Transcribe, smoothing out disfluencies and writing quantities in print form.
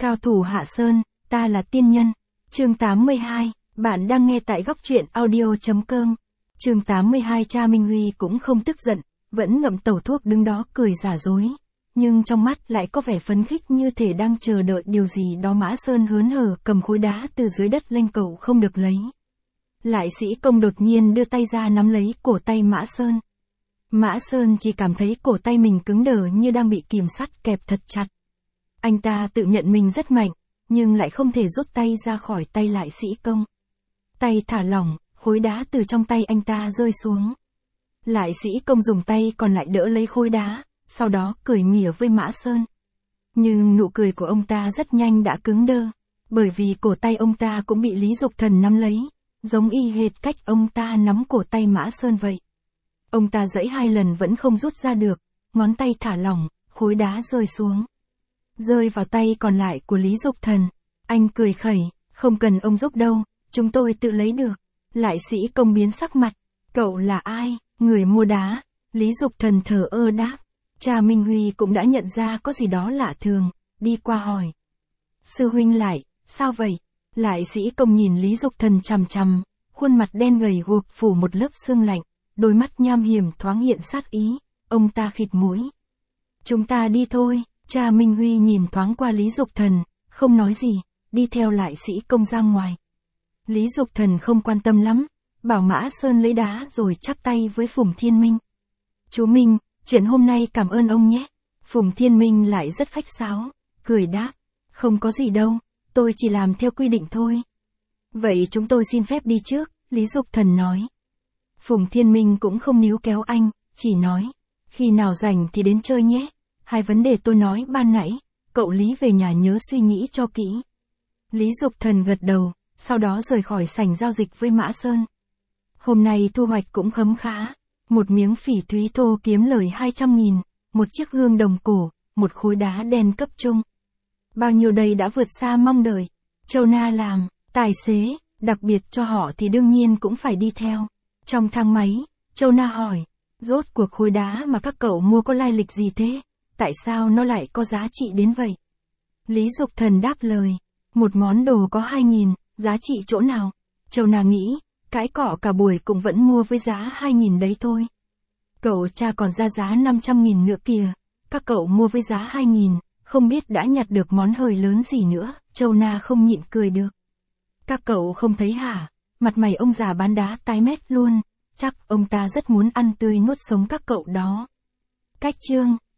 Cao thủ Hạ Sơn, ta là tiên nhân. Chương 82, bạn đang nghe tại góc truyện audio.com. Chương 82. Cha Minh Huy cũng không tức giận, vẫn ngậm tẩu thuốc đứng đó cười giả dối. Nhưng trong mắt lại có vẻ phấn khích như thể đang chờ đợi điều gì đó. Mã Sơn hớn hở cầm khối đá từ dưới đất lên, cậu không được lấy. Lại sĩ công đột nhiên đưa tay ra nắm lấy cổ tay Mã Sơn. Mã Sơn chỉ cảm thấy cổ tay mình cứng đờ như đang bị kìm sắt kẹp thật chặt. Anh ta tự nhận mình rất mạnh, nhưng lại không thể rút tay ra khỏi tay lại sĩ công. Tay thả lỏng, khối đá từ trong tay anh ta rơi xuống. Lại sĩ công dùng tay còn lại đỡ lấy khối đá, sau đó cười mỉa với Mã Sơn. Nhưng nụ cười của ông ta rất nhanh đã cứng đơ, bởi vì cổ tay ông ta cũng bị Lý Dục Thần nắm lấy, giống y hệt cách ông ta nắm cổ tay Mã Sơn vậy. Ông ta giãy 2 lần vẫn không rút ra được, ngón tay thả lỏng, khối đá rơi xuống. Rơi vào tay còn lại của Lý Dục Thần. Anh cười khẩy, không cần ông giúp đâu, chúng tôi tự lấy được. Lại sĩ công biến sắc mặt. Cậu là ai? Người mua đá. Lý Dục Thần thờ ơ đáp. Cha Minh Huy cũng đã nhận ra có gì đó lạ thường, đi qua hỏi. Sư huynh Lại, sao vậy? Lại sĩ công nhìn Lý Dục Thần chằm chằm, khuôn mặt đen gầy guộc phủ một lớp sương lạnh, đôi mắt nham hiểm thoáng hiện sát ý. Ông ta khịt mũi. Chúng ta đi thôi. Cha Minh Huy nhìn thoáng qua Lý Dục Thần, không nói gì, đi theo lại sĩ công ra ngoài. Lý Dục Thần không quan tâm lắm, bảo Mã Sơn lấy đá rồi chắp tay với Phùng Thiên Minh. Chú Minh, chuyện hôm nay cảm ơn ông nhé. Phùng Thiên Minh lại rất khách sáo, cười đáp. Không có gì đâu, tôi chỉ làm theo quy định thôi. Vậy chúng tôi xin phép đi trước, Lý Dục Thần nói. Phùng Thiên Minh cũng không níu kéo anh, chỉ nói. Khi nào rảnh thì đến chơi nhé. 2 vấn đề tôi nói ban nãy, cậu Lý về nhà nhớ suy nghĩ cho kỹ. Lý Dục Thần gật đầu, sau đó rời khỏi sảnh giao dịch với Mã Sơn. Hôm nay thu hoạch cũng khấm khá. Một miếng phỉ thúy thô kiếm lời 200.000, một chiếc gương đồng cổ, một khối đá đen cấp trung. Bao nhiêu đây đã vượt xa mong đợi. Châu Na làm tài xế, đặc biệt cho họ thì đương nhiên cũng phải đi theo. Trong thang máy, Châu Na hỏi, rốt cuộc khối đá mà các cậu mua có lai lịch gì thế? Tại sao nó lại có giá trị đến vậy? Lý Dục Thần đáp lời, một món đồ có 2.000, giá trị chỗ nào? Châu Na nghĩ, cãi cọ cả buổi cũng vẫn mua với giá 2.000 đấy thôi. Cậu cha còn ra giá 500.000 nữa kìa, các cậu mua với giá 2.000, không biết đã nhặt được món hời lớn gì nữa. Châu Na không nhịn cười được. Các cậu không thấy hả? Mặt mày ông già bán đá tái mét luôn, chắc ông ta rất muốn ăn tươi nuốt sống các cậu đó. Cách chương